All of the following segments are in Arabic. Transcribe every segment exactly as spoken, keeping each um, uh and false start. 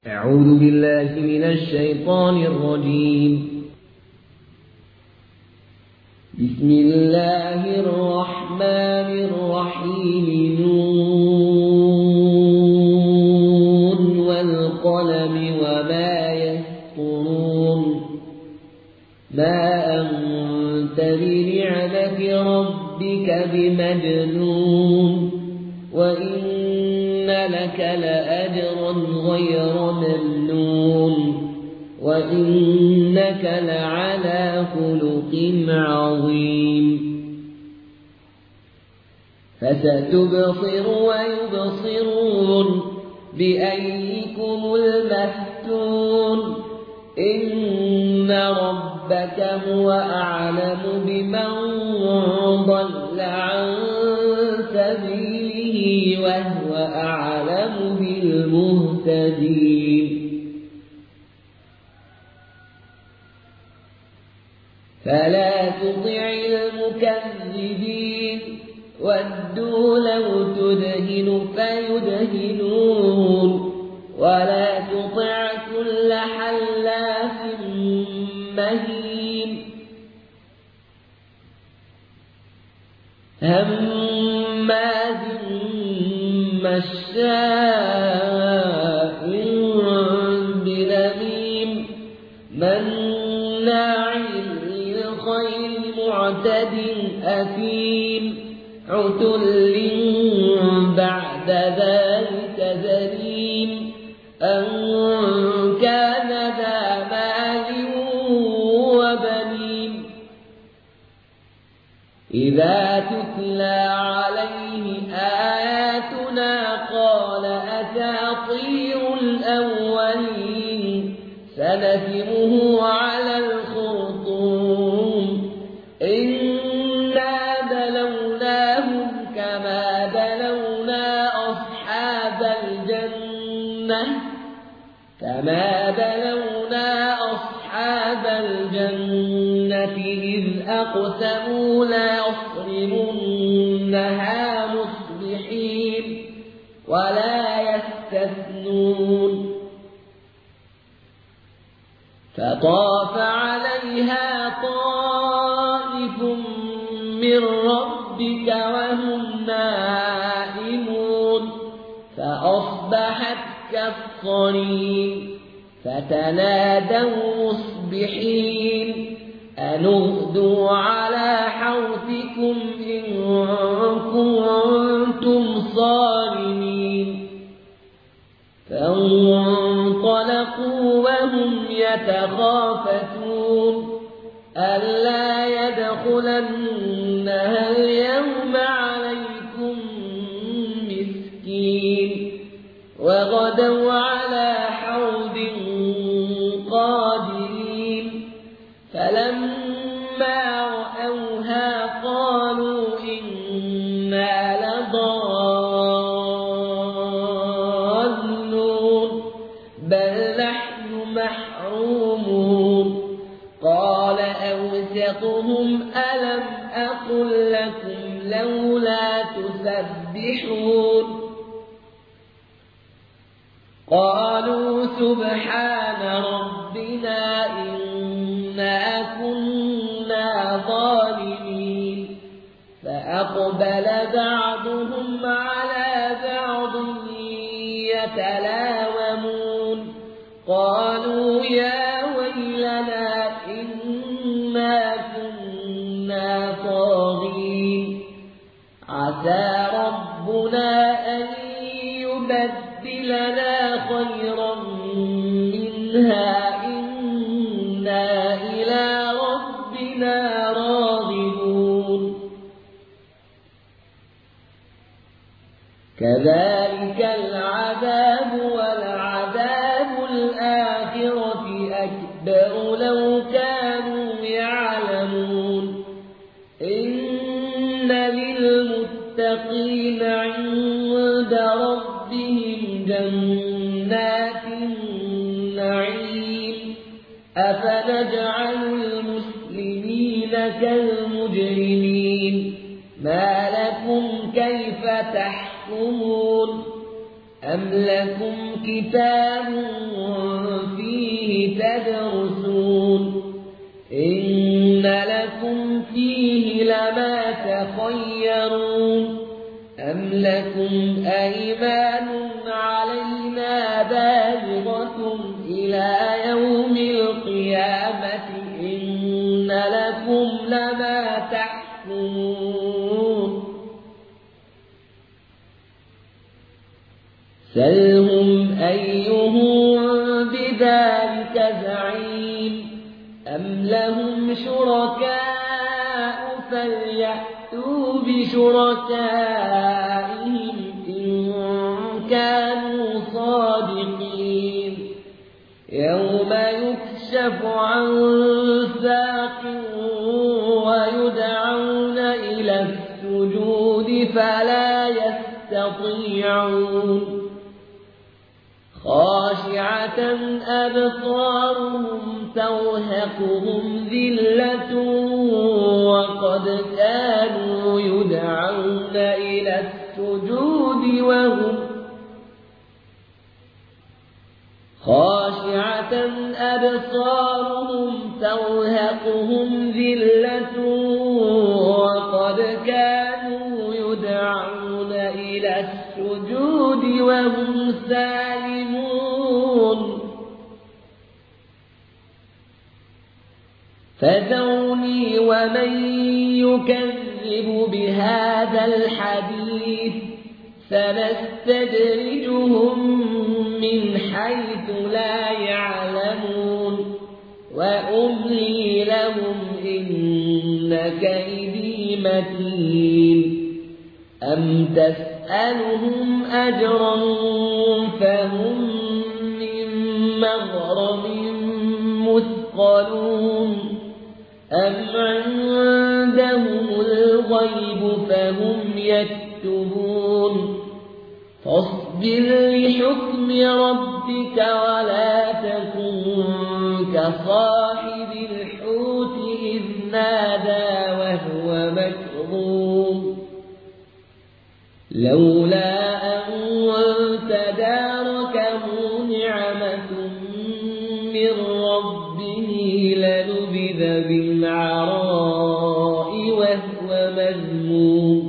أعوذ بالله من الشيطان الرجيم. بسم الله الرحمن الرحيم. نون والقلم وما يسطرون. ما أنت بنعمة ربك بمجنون. وإن لك لأجرا غير ممنون. وإنك لعلى خلق عظيم. فستبصر ويبصرون بأيكم المفتون. إن ربك هو أعلم بمن ضل عن سبيله وهو أعلم بالمهتدين. فلا تطع المكذبين ودوا لو تدهن فيدهنون. ولا تطع كل حلاف مهين هماز مشاء بنميم مناع للخير معتد أثيم عتل بعد ذلك زنيم أن كان ذا مال وبنين. إذا تتلى عليه آياتنا قال أساطير الأولين سنسمه على الخرطوم. إنا بلوناهم كما بلونا أصحاب الجنة كما بلونا أصحاب الجنة إذ أقسموا ليصرمنها مصبحين ولا يستثنون. فطاف عليها طائف من ربك وهم نائمون فأصبحت كالصريم. فتنادوا مصبحين أن اغدوا على حوثكم إن كنتم صارمين. فانطلقوا وهم يتخافتون ألا يدخلنها اليوم عليكم مسكين. وغدوا على حوض قادرين فلما رأوها قالوا إنا لضالون بل نحن محرومون. قال أوسطهم ألم أقل لكم لولا تسبحون. قالوا سبحان ربنا إنا كنا ظالمين. فأقبل بعضهم على بعض يتلاومون قالوا يا ويلنا إنا كنا طاغين. عسى ربنا أن يبدلنا خيرا منها إنا إلى ربنا راغبون. كذلك العذاب ولعذاب الآخرة أكبر لو كانوا يعلمون. إن للمتقين عند ربهم جنات النعيم. أفنجعل المسلمين كالمجرمين ما لكم كيف تحكمون. أم لكم كتاب فيه تدرسون إن لكم فيه لما تخيرون أم لكم أيمان علينا بالغة إلى يوم القيامة إن لكم لما تحكمون سلهم أيهم بذلك زعيم أم لهم شركاء فليأتوا بشركائهم إن كانوا صادقين يوم يكشف عن ساق ويدعون إلى السجود فلا يستطيعون خاشعة أبصارهم ترهقهم ذلة وقد كانوا يدعون إلى السجود وهم خاشعة أبصارهم ترهقهم ذلة وقد كانوا يدعون إلى السجود وهم سالمون فذرني ومن يكذب بهذا الحديث سنستدرجهم من حيث لا يعلمون وأملي لهم إن كيدي متين أم تسألهم أجرا فهم من مغرم مثقلون أم عندهم الغيب فهم يكتبون فاصبر لحكم ربك ولا تكن كصاحب الحوت إذ نادى وهو مكظوم لولا أن تداركه نعمة من ربه لنبذ بالعراء وهو مذموم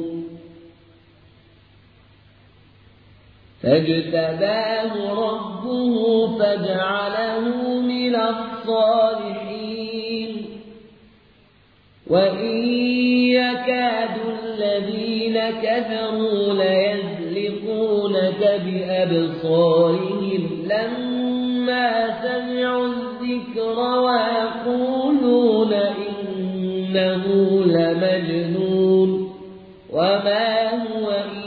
فاجتباه ربه فجعله من الصالحين وإن يكاد الذين كفروا ليزلقونك بأبصارهم لما سمعوا الذكر ويقولون إنه لمجنون وما هو